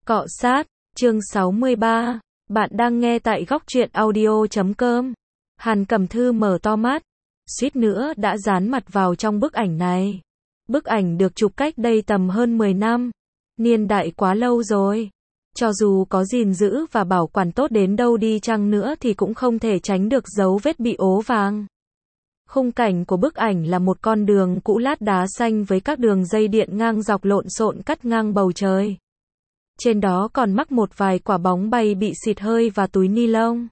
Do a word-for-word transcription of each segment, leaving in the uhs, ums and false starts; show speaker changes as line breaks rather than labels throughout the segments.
Cọ sát, chương sáu mươi ba. Bạn đang nghe tại góc truyện audio chấm com. Hàn Cẩm Thư mở to mắt, suýt nữa đã dán mặt vào trong bức ảnh này. Bức ảnh được chụp cách đây tầm hơn mười năm. Niên đại quá lâu rồi. Cho dù có gìn giữ và bảo quản tốt đến đâu đi chăng nữa thì cũng không thể tránh được dấu vết bị ố vàng. Khung cảnh của bức ảnh là một con đường cũ lát đá xanh với các đường dây điện ngang dọc lộn xộn cắt ngang bầu trời. Trên đó còn mắc một vài quả bóng bay bị xịt hơi và túi ni lông.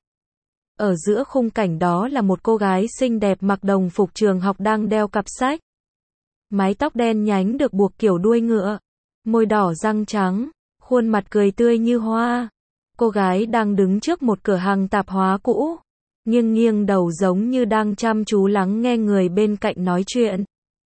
Ở giữa khung cảnh đó là một cô gái xinh đẹp mặc đồng phục trường học đang đeo cặp sách. Mái tóc đen nhánh được buộc kiểu đuôi ngựa, môi đỏ răng trắng, khuôn mặt cười tươi như hoa. Cô gái đang đứng trước một cửa hàng tạp hóa cũ, nghiêng nghiêng đầu giống như đang chăm chú lắng nghe người bên cạnh nói chuyện.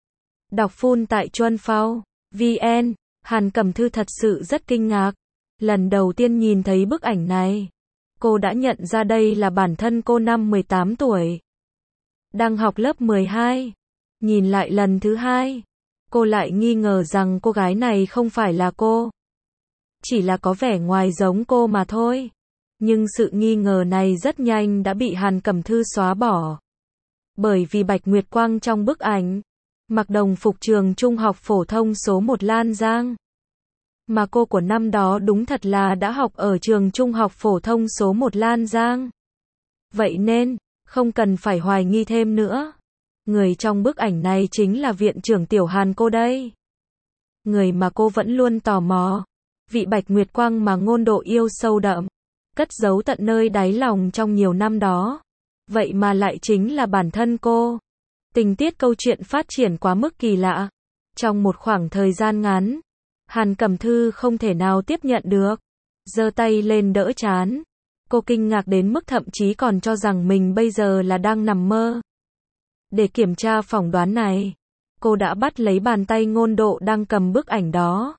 Đọc full tại chuan phao chấm vn. Hàn Cẩm Thư thật sự rất kinh ngạc. Lần đầu tiên nhìn thấy bức ảnh này, cô đã nhận ra đây là bản thân cô năm mười tám tuổi. Đang học lớp mười hai. Nhìn lại lần thứ hai, cô lại nghi ngờ rằng cô gái này không phải là cô. Chỉ là có vẻ ngoài giống cô mà thôi. Nhưng sự nghi ngờ này rất nhanh đã bị Hàn Cẩm Thư xóa bỏ. Bởi vì Bạch Nguyệt Quang trong bức ảnh mặc đồng phục trường trung học phổ thông số một Lan Giang. Mà cô của năm đó đúng thật là đã học ở trường trung học phổ thông số một Lan Giang. Vậy nên, không cần phải hoài nghi thêm nữa. Người trong bức ảnh này chính là viện trưởng Tiểu Hàn cô đây. Người mà cô vẫn luôn tò mò. Vị Bạch Nguyệt Quang mà Ngôn Độ yêu sâu đậm, cất giấu tận nơi đáy lòng trong nhiều năm đó. Vậy mà lại chính là bản thân cô. Tình tiết câu chuyện phát triển quá mức kỳ lạ. Trong một khoảng thời gian ngắn, Hàn Cẩm Thư không thể nào tiếp nhận được. Giơ tay lên đỡ trán. Cô kinh ngạc đến mức thậm chí còn cho rằng mình bây giờ là đang nằm mơ. Để kiểm tra phỏng đoán này, cô đã bắt lấy bàn tay Ngôn Độ đang cầm bức ảnh đó.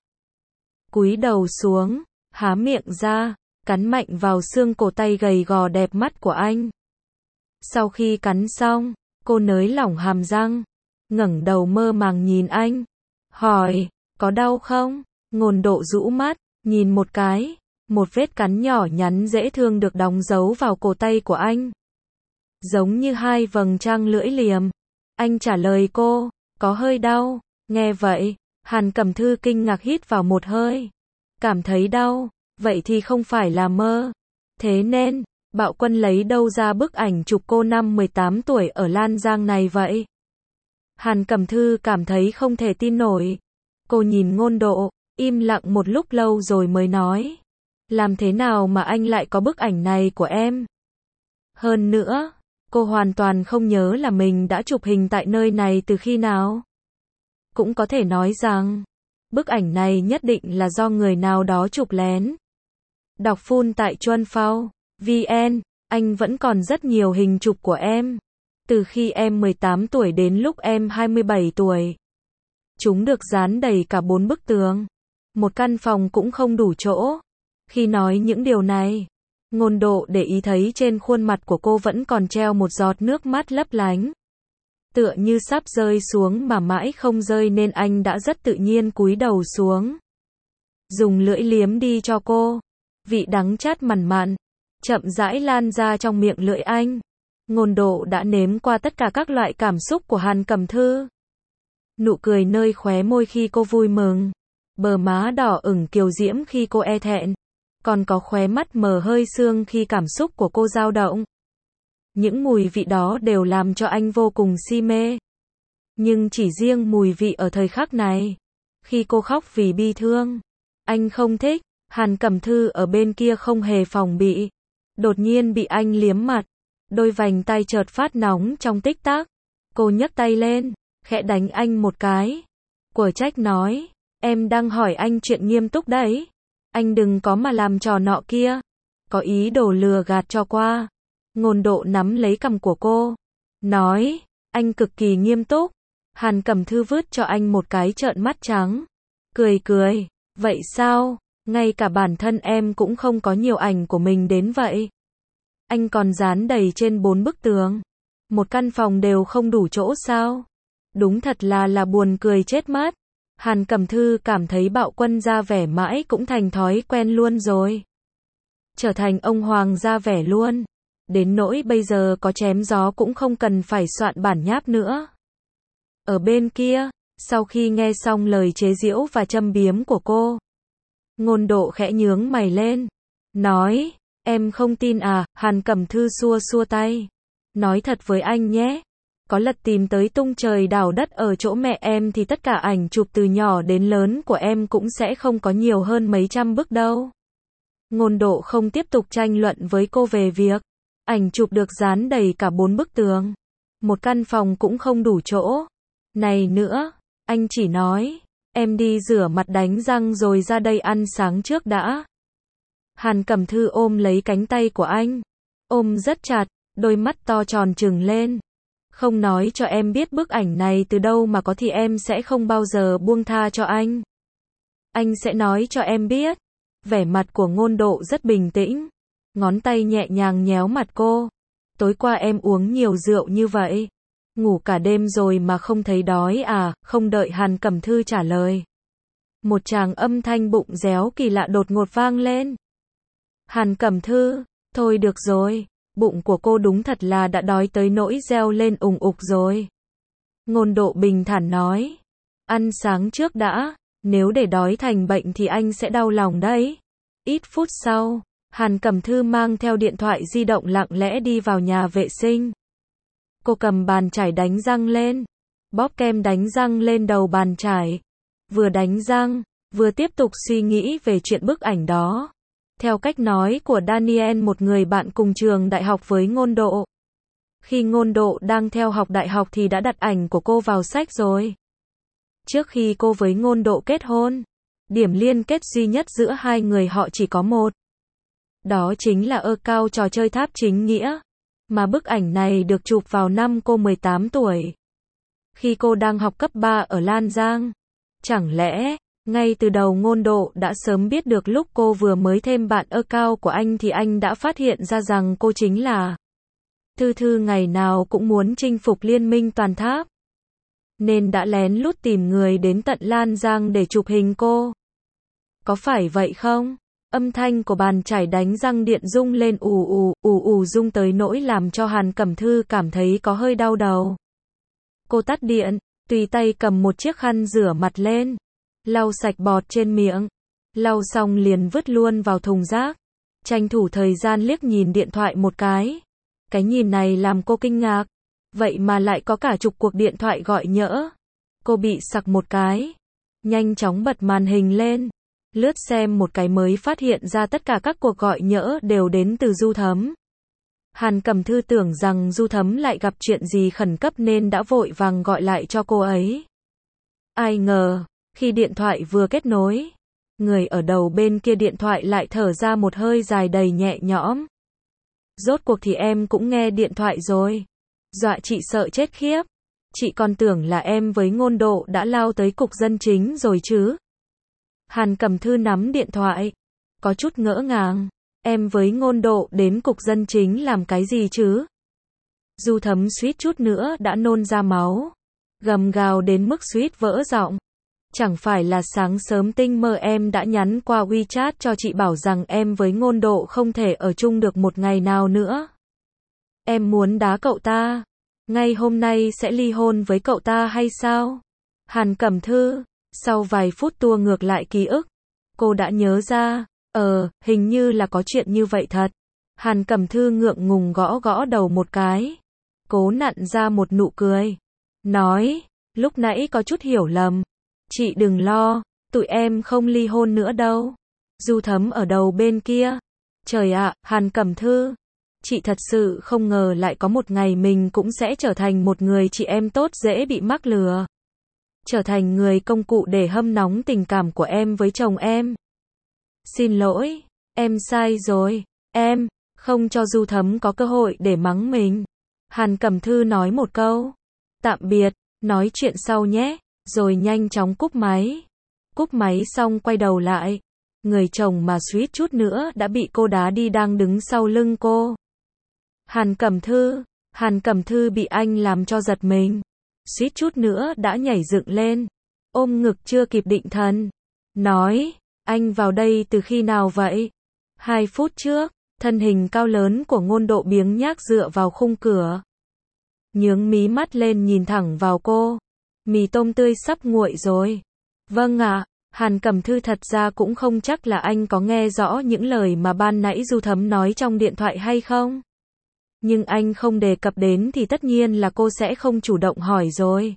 Cúi đầu xuống, há miệng ra, cắn mạnh vào xương cổ tay gầy gò đẹp mắt của anh. Sau khi cắn xong, cô nới lỏng hàm răng, ngẩng đầu mơ màng nhìn anh, hỏi, có đau không? Ngôn Độ rũ mắt, nhìn một cái, một vết cắn nhỏ nhắn dễ thương được đóng dấu vào cổ tay của anh. Giống như hai vầng trăng lưỡi liềm. Anh trả lời cô, có hơi đau. Nghe vậy, Hàn Cẩm Thư kinh ngạc hít vào một hơi. Cảm thấy đau, vậy thì không phải là mơ. Thế nên, Bạo Quân lấy đâu ra bức ảnh chụp cô năm mười tám tuổi ở Lan Giang này vậy? Hàn Cẩm Thư cảm thấy không thể tin nổi. Cô nhìn Ngôn Độ, im lặng một lúc lâu rồi mới nói. Làm thế nào mà anh lại có bức ảnh này của em? Hơn nữa, cô hoàn toàn không nhớ là mình đã chụp hình tại nơi này từ khi nào. Cũng có thể nói rằng, bức ảnh này nhất định là do người nào đó chụp lén. Đọc full tại chuan phao chấm vn. Anh vẫn còn rất nhiều hình chụp của em. Từ khi em mười tám tuổi đến lúc em hai mươi bảy tuổi. Chúng được dán đầy cả bốn bức tường. Một căn phòng cũng không đủ chỗ. Khi nói những điều này, Ngôn Độ để ý thấy trên khuôn mặt của cô vẫn còn treo một giọt nước mắt lấp lánh. Tựa như sắp rơi xuống mà mãi không rơi nên anh đã rất tự nhiên cúi đầu xuống. Dùng lưỡi liếm đi cho cô. Vị đắng chát mằn mặn, chậm rãi lan ra trong miệng lưỡi anh. Ngôn Độ đã nếm qua tất cả các loại cảm xúc của Hàn Cẩm Thư. Nụ cười nơi khóe môi khi cô vui mừng. Bờ má đỏ ửng kiều diễm khi cô e thẹn. Còn có khóe mắt mờ hơi sương khi cảm xúc của cô dao động. Những mùi vị đó đều làm cho anh vô cùng si mê. Nhưng chỉ riêng mùi vị ở thời khắc này, khi cô khóc vì bi thương, anh không thích. Hàn Cẩm Thư ở bên kia không hề phòng bị. Đột nhiên bị anh liếm mặt. Đôi vành tay chợt phát nóng trong tích tắc. Cô nhấc tay lên, khẽ đánh anh một cái. Quở trách nói, em đang hỏi anh chuyện nghiêm túc đấy. Anh đừng có mà làm trò nọ kia. Có ý đồ lừa gạt cho qua. Ngôn Độ nắm lấy cằm của cô. Nói, anh cực kỳ nghiêm túc. Hàn Cẩm Thư vứt cho anh một cái trợn mắt trắng. Cười cười, vậy sao? Ngay cả bản thân em cũng không có nhiều ảnh của mình đến vậy. Anh còn dán đầy trên bốn bức tường. Một căn phòng đều không đủ chỗ sao? Đúng thật là là buồn cười chết mất. Hàn Cẩm Thư cảm thấy Bạo Quân ra vẻ mãi cũng thành thói quen luôn rồi. Trở thành ông hoàng ra vẻ luôn. Đến nỗi bây giờ có chém gió cũng không cần phải soạn bản nháp nữa. Ở bên kia, sau khi nghe xong lời chế giễu và châm biếm của cô, Ngôn Độ khẽ nhướng mày lên, nói, em không tin à? Hàn Cẩm Thư xua xua tay, nói thật với anh nhé, có lật tìm tới tung trời đảo đất ở chỗ mẹ em thì tất cả ảnh chụp từ nhỏ đến lớn của em cũng sẽ không có nhiều hơn mấy trăm bức đâu. Ngôn Độ không tiếp tục tranh luận với cô về việc ảnh chụp được dán đầy cả bốn bức tường. Một căn phòng cũng không đủ chỗ. Này nữa, anh chỉ nói, em đi rửa mặt đánh răng rồi ra đây ăn sáng trước đã. Hàn Cẩm Thư ôm lấy cánh tay của anh, ôm rất chặt, đôi mắt to tròn trừng lên. Không nói cho em biết bức ảnh này từ đâu mà có thì em sẽ không bao giờ buông tha cho anh. Anh sẽ nói cho em biết. Vẻ mặt của Ngôn Độ rất bình tĩnh, ngón tay nhẹ nhàng nhéo mặt cô. Tối qua em uống nhiều rượu như vậy, ngủ cả đêm rồi mà không thấy đói à? Không đợi Hàn Cẩm Thư trả lời, một tràng âm thanh bụng réo kỳ lạ đột ngột vang lên. Hàn Cẩm Thư, thôi được rồi, bụng của cô đúng thật là đã đói tới nỗi reo lên ùng ục rồi. Ngôn Độ bình thản nói, ăn sáng trước đã, nếu để đói thành bệnh thì anh sẽ đau lòng đấy. Ít phút sau, Hàn Cẩm Thư mang theo điện thoại di động lặng lẽ đi vào nhà vệ sinh. Cô cầm bàn chải đánh răng lên, bóp kem đánh răng lên đầu bàn chải. Vừa đánh răng, vừa tiếp tục suy nghĩ về chuyện bức ảnh đó. Theo cách nói của Daniel, một người bạn cùng trường đại học với Ngôn Độ. Khi Ngôn Độ đang theo học đại học thì đã đặt ảnh của cô vào sách rồi. Trước khi cô với Ngôn Độ kết hôn, điểm liên kết duy nhất giữa hai người họ chỉ có một. Đó chính là ơ cao trò chơi tháp chính nghĩa. Mà bức ảnh này được chụp vào năm cô mười tám tuổi. Khi cô đang học cấp ba ở Lan Giang. Chẳng lẽ, ngay từ đầu Ngôn Độ đã sớm biết được lúc cô vừa mới thêm bạn ơ cao của anh thì anh đã phát hiện ra rằng cô chính là Thư Thư ngày nào cũng muốn chinh phục liên minh toàn tháp. Nên đã lén lút tìm người đến tận Lan Giang để chụp hình cô. Có phải vậy không? Âm thanh của bàn chải đánh răng điện rung lên ù ù, ù ù rung tới nỗi làm cho Hàn Cẩm Thư cảm thấy có hơi đau đầu. Cô tắt điện, tùy tay cầm một chiếc khăn rửa mặt lên, lau sạch bọt trên miệng, lau xong liền vứt luôn vào thùng rác, tranh thủ thời gian liếc nhìn điện thoại một cái. Cái nhìn này làm cô kinh ngạc, vậy mà lại có cả chục cuộc điện thoại gọi nhỡ. Cô bị sặc một cái, nhanh chóng bật màn hình lên, lướt xem một cái mới phát hiện ra tất cả các cuộc gọi nhỡ đều đến từ Du Thấm. Hàn Cẩm Thư tưởng rằng Du Thấm lại gặp chuyện gì khẩn cấp nên đã vội vàng gọi lại cho cô ấy. Ai ngờ, khi điện thoại vừa kết nối, người ở đầu bên kia điện thoại lại thở ra một hơi dài đầy nhẹ nhõm. Rốt cuộc thì em cũng nghe điện thoại rồi. Dọa chị sợ chết khiếp. Chị còn tưởng là em với Ngôn Độ đã lao tới cục dân chính rồi chứ. Hàn Cẩm Thư nắm điện thoại, có chút ngỡ ngàng. Em với Ngôn Độ đến cục dân chính làm cái gì chứ? Du Thấm suýt chút nữa đã nôn ra máu, gầm gào đến mức suýt vỡ giọng. Chẳng phải là sáng sớm tinh mơ em đã nhắn qua WeChat cho chị bảo rằng em với Ngôn Độ không thể ở chung được một ngày nào nữa. Em muốn đá cậu ta, ngay hôm nay sẽ ly hôn với cậu ta hay sao? Hàn Cẩm Thư, sau vài phút tua ngược lại ký ức, cô đã nhớ ra, ờ, hình như là có chuyện như vậy thật. Hàn Cẩm Thư ngượng ngùng gõ gõ đầu một cái, cố nặn ra một nụ cười, nói, lúc nãy có chút hiểu lầm. Chị đừng lo, tụi em không ly hôn nữa đâu. Du Thấm ở đầu bên kia. Trời ạ, Hàn Cẩm Thư, chị thật sự không ngờ lại có một ngày mình cũng sẽ trở thành một người chị em tốt dễ bị mắc lừa. Trở thành người công cụ để hâm nóng tình cảm của em với chồng em. Xin lỗi, em sai rồi, em không cho Du Thấm có cơ hội để mắng mình. Hàn Cẩm Thư nói một câu, tạm biệt, nói chuyện sau nhé, rồi nhanh chóng cúp máy. Cúp máy xong quay đầu lại, người chồng mà suýt chút nữa đã bị cô đá đi đang đứng sau lưng cô. Hàn Cẩm Thư, Hàn Cẩm Thư bị anh làm cho giật mình, suýt chút nữa đã nhảy dựng lên. ôm ngực chưa kịp định thần. Nói, anh vào đây từ khi nào vậy? Hai phút trước, thân hình cao lớn của Ngôn Độ biếng nhác dựa vào khung cửa. Nhướng mí mắt lên nhìn thẳng vào cô. Mì tôm tươi sắp nguội rồi. Vâng ạ, Hàn Cẩm Thư thật ra cũng không chắc là anh có nghe rõ những lời mà ban nãy Du Thấm nói trong điện thoại hay không. Nhưng anh không đề cập đến thì tất nhiên là cô sẽ không chủ động hỏi rồi.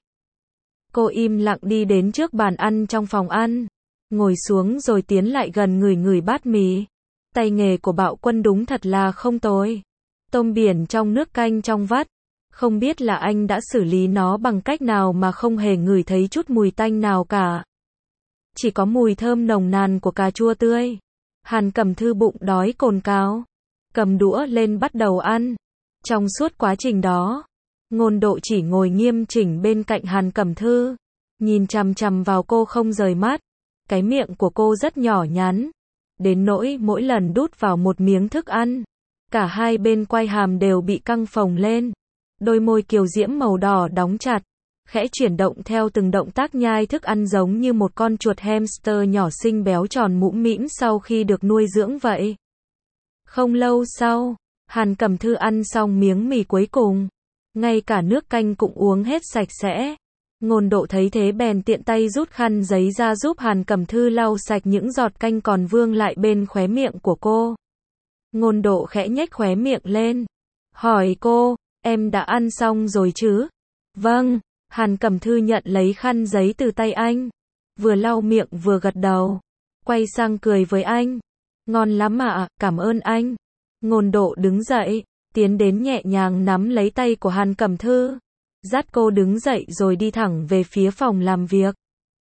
Cô im lặng đi đến trước bàn ăn trong phòng ăn. Ngồi xuống rồi tiến lại gần ngửi ngửi bát mì. Tay nghề của Bạo Quân đúng thật là không tồi. Tôm biển trong nước canh trong vắt. Không biết là anh đã xử lý nó bằng cách nào mà không hề ngửi thấy chút mùi tanh nào cả. Chỉ có mùi thơm nồng nàn của cà chua tươi. Hàn Cẩm Thư bụng đói cồn cào. Cầm đũa lên bắt đầu ăn. Trong suốt quá trình đó, Ngôn Độ chỉ ngồi nghiêm chỉnh bên cạnh Hàn Cẩm Thư. Nhìn chằm chằm vào cô không rời mắt. Cái miệng của cô rất nhỏ nhắn. Đến nỗi mỗi lần đút vào một miếng thức ăn, cả hai bên quai hàm đều bị căng phồng lên. Đôi môi kiều diễm màu đỏ đóng chặt, khẽ chuyển động theo từng động tác nhai thức ăn giống như một con chuột hamster nhỏ xinh béo tròn mũm mĩm sau khi được nuôi dưỡng vậy. Không lâu sau, Hàn Cẩm Thư ăn xong miếng mì cuối cùng, ngay cả nước canh cũng uống hết sạch sẽ. Ngôn Độ thấy thế bèn tiện tay rút khăn giấy ra giúp Hàn Cẩm Thư lau sạch những giọt canh còn vương lại bên khóe miệng của cô. Ngôn Độ khẽ nhếch khóe miệng lên, hỏi cô, em đã ăn xong rồi chứ? Vâng, Hàn Cẩm Thư nhận lấy khăn giấy từ tay anh, vừa lau miệng vừa gật đầu, quay sang cười với anh. Ngon lắm ạ, cảm ơn anh. Ngôn Độ đứng dậy, tiến đến nhẹ nhàng nắm lấy tay của Hàn Cẩm Thư. Dắt cô đứng dậy rồi đi thẳng về phía phòng làm việc.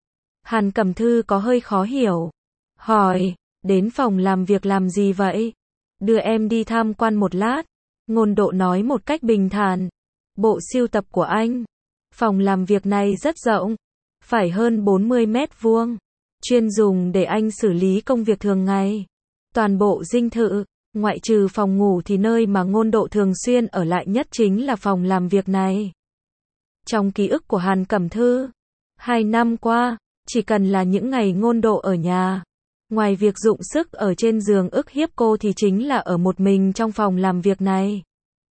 Hàn Cẩm Thư có hơi khó hiểu. Hỏi, đến phòng làm việc làm gì vậy? Đưa em đi tham quan một lát. Ngôn Độ nói một cách bình thản. Bộ sưu tập của anh. Phòng làm việc này rất rộng. Phải hơn bốn mươi mét vuông. Chuyên dùng để anh xử lý công việc thường ngày. Toàn bộ dinh thự, ngoại trừ phòng ngủ thì nơi mà Ngôn Độ thường xuyên ở lại nhất chính là phòng làm việc này. Trong ký ức của Hàn Cẩm Thư, hai năm qua, chỉ cần là những ngày Ngôn Độ ở nhà, ngoài việc dụng sức ở trên giường ức hiếp cô thì chính là ở một mình trong phòng làm việc này.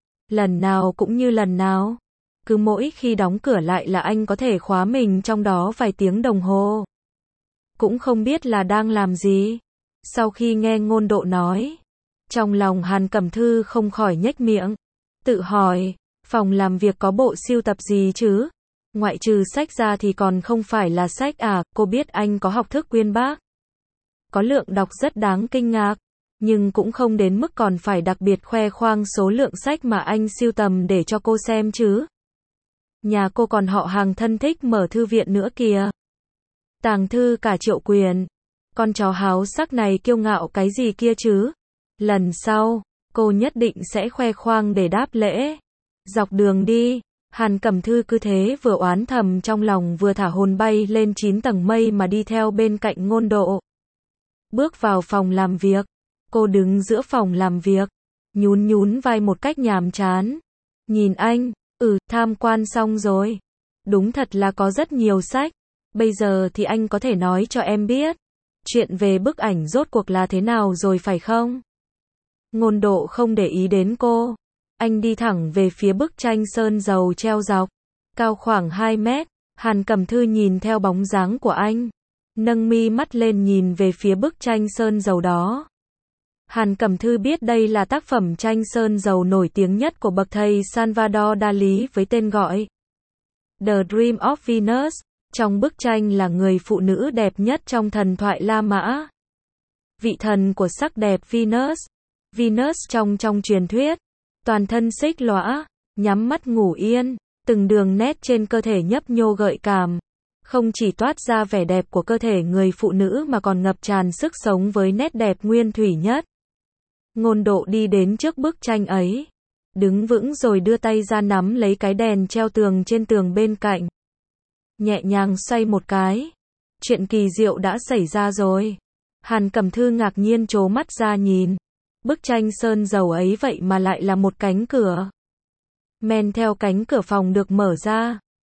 Lần nào cũng như lần nào, cứ mỗi khi đóng cửa lại là anh có thể khóa mình trong đó vài tiếng đồng hồ. Cũng không biết là đang làm gì. Sau khi nghe Ngôn Độ nói, trong lòng Hàn Cẩm Thư không khỏi nhếch miệng, tự hỏi, phòng làm việc có bộ sưu tập gì chứ? Ngoại trừ sách ra thì còn không phải là sách à? Cô biết anh có học thức uyên bác, có lượng đọc rất đáng kinh ngạc, nhưng cũng không đến mức còn phải đặc biệt khoe khoang số lượng sách mà anh sưu tầm để cho cô xem chứ. Nhà cô còn họ hàng thân thích mở thư viện nữa kìa. Tàng thư cả triệu quyền. Con chó háo sắc này kiêu ngạo cái gì kia chứ? Lần sau, cô nhất định sẽ khoe khoang để đáp lễ. Dọc đường đi, Hàn Cẩm Thư cứ thế vừa oán thầm trong lòng vừa thả hồn bay lên chín tầng mây mà đi theo bên cạnh Ngôn Độ. Bước vào phòng làm việc, cô đứng giữa phòng làm việc, nhún nhún vai một cách nhàm chán. Nhìn anh, ừ, tham quan xong rồi. Đúng thật là có rất nhiều sách. Bây giờ thì anh có thể nói cho em biết, chuyện về bức ảnh rốt cuộc là thế nào rồi phải không? Ngôn Độ không để ý đến cô. Anh đi thẳng về phía bức tranh sơn dầu treo dọc, cao khoảng hai mét. Hàn Cẩm Thư nhìn theo bóng dáng của anh, nâng mi mắt lên nhìn về phía bức tranh sơn dầu đó. Hàn Cẩm Thư biết đây là tác phẩm tranh sơn dầu nổi tiếng nhất của bậc thầy Salvador Dalí với tên gọi The Dream of Venus. Trong bức tranh là người phụ nữ đẹp nhất trong thần thoại La Mã. Vị thần của sắc đẹp Venus. Venus trong trong truyền thuyết, toàn thân xích lõa, nhắm mắt ngủ yên, từng đường nét trên cơ thể nhấp nhô gợi cảm. Không chỉ toát ra vẻ đẹp của cơ thể người phụ nữ mà còn ngập tràn sức sống với nét đẹp nguyên thủy nhất. Ngôn Độ đi đến trước bức tranh ấy, đứng vững rồi đưa tay ra nắm lấy cái đèn treo tường trên tường bên cạnh. Nhẹ nhàng xoay một cái. Chuyện kỳ diệu đã xảy ra rồi. Hàn Cẩm Thư ngạc nhiên trố mắt ra nhìn. Bức tranh sơn dầu ấy vậy mà lại là một cánh cửa. Men theo cánh cửa phòng được mở ra.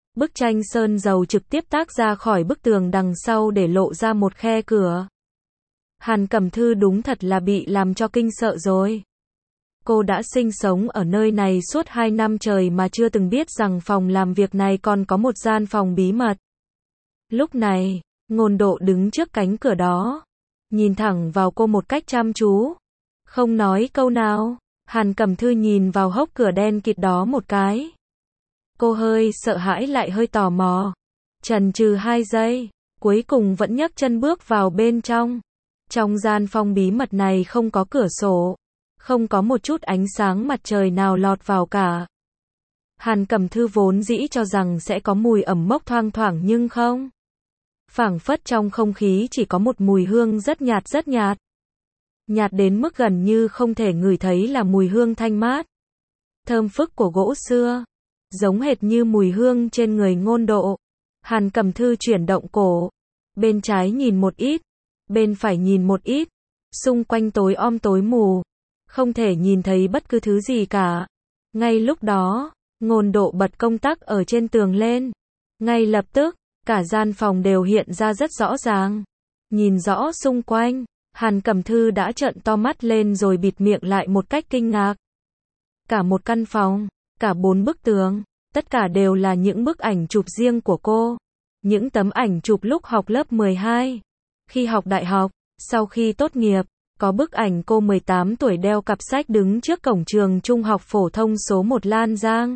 Bức tranh sơn dầu trực tiếp tác ra khỏi bức tường đằng sau để lộ ra một khe cửa. Hàn Cẩm Thư đúng thật là bị làm cho kinh sợ rồi. Cô đã sinh sống ở nơi này suốt hai năm trời mà chưa từng biết rằng phòng làm việc này còn có một gian phòng bí mật. Lúc này, Ngôn Độ đứng trước cánh cửa đó, nhìn thẳng vào cô một cách chăm chú, không nói câu nào. Hàn Cẩm Thư nhìn vào hốc cửa đen kịt đó một cái. Cô hơi sợ hãi lại hơi tò mò. Chần chừ hai giây, cuối cùng vẫn nhấc chân bước vào bên trong. Trong gian phòng bí mật này không có cửa sổ, không có một chút ánh sáng mặt trời nào lọt vào cả. Hàn Cẩm Thư vốn dĩ cho rằng sẽ có mùi ẩm mốc thoang thoảng nhưng không. Phảng phất trong không khí chỉ có một mùi hương rất nhạt rất nhạt. Nhạt đến mức gần như không thể ngửi thấy là mùi hương thanh mát, thơm phức của gỗ xưa, giống hệt như mùi hương trên người Ngôn Độ. Hàn Cẩm Thư chuyển động cổ, bên trái nhìn một ít, bên phải nhìn một ít, xung quanh tối om tối mù, không thể nhìn thấy bất cứ thứ gì cả. Ngay lúc đó, Ngôn Độ bật công tắc ở trên tường lên. Ngay lập tức, cả gian phòng đều hiện ra rất rõ ràng. Nhìn rõ xung quanh, Hàn Cẩm Thư đã trợn to mắt lên rồi bịt miệng lại một cách kinh ngạc. Cả một căn phòng, cả bốn bức tường, tất cả đều là những bức ảnh chụp riêng của cô. Những tấm ảnh chụp lúc học lớp mười hai, khi học đại học, sau khi tốt nghiệp. Có bức ảnh cô mười tám tuổi đeo cặp sách đứng trước cổng trường trung học phổ thông số một Lan Giang.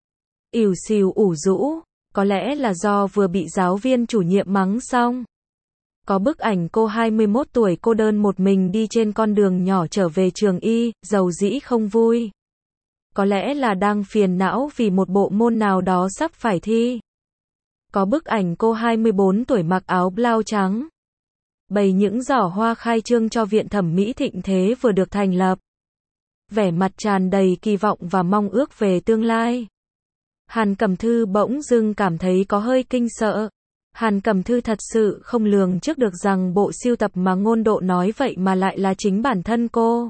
Ỉu xìu ủ rũ, có lẽ là do vừa bị giáo viên chủ nhiệm mắng xong. Có bức ảnh cô hai mươi mốt tuổi cô đơn một mình đi trên con đường nhỏ trở về trường y, dầu dĩ không vui. Có lẽ là đang phiền não vì một bộ môn nào đó sắp phải thi. Có bức ảnh cô hai mươi bốn tuổi mặc áo blau trắng, bày những giỏ hoa khai trương cho viện thẩm mỹ thịnh thế vừa được thành lập. Vẻ mặt tràn đầy kỳ vọng và mong ước về tương lai. Hàn Cẩm Thư bỗng dưng cảm thấy có hơi kinh sợ. Hàn Cẩm Thư thật sự không lường trước được rằng bộ sưu tập mà Ngôn Độ nói vậy mà lại là chính bản thân cô.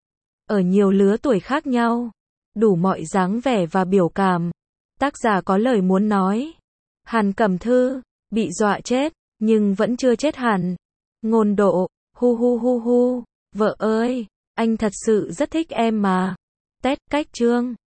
Ở nhiều lứa tuổi khác nhau, đủ mọi dáng vẻ và biểu cảm. Tác giả có lời muốn nói. Hàn Cẩm Thư bị dọa chết, nhưng vẫn chưa chết hẳn. Ngôn Độ, hu hu hu hu, vợ ơi, anh thật sự rất thích em mà. Tét cách chương.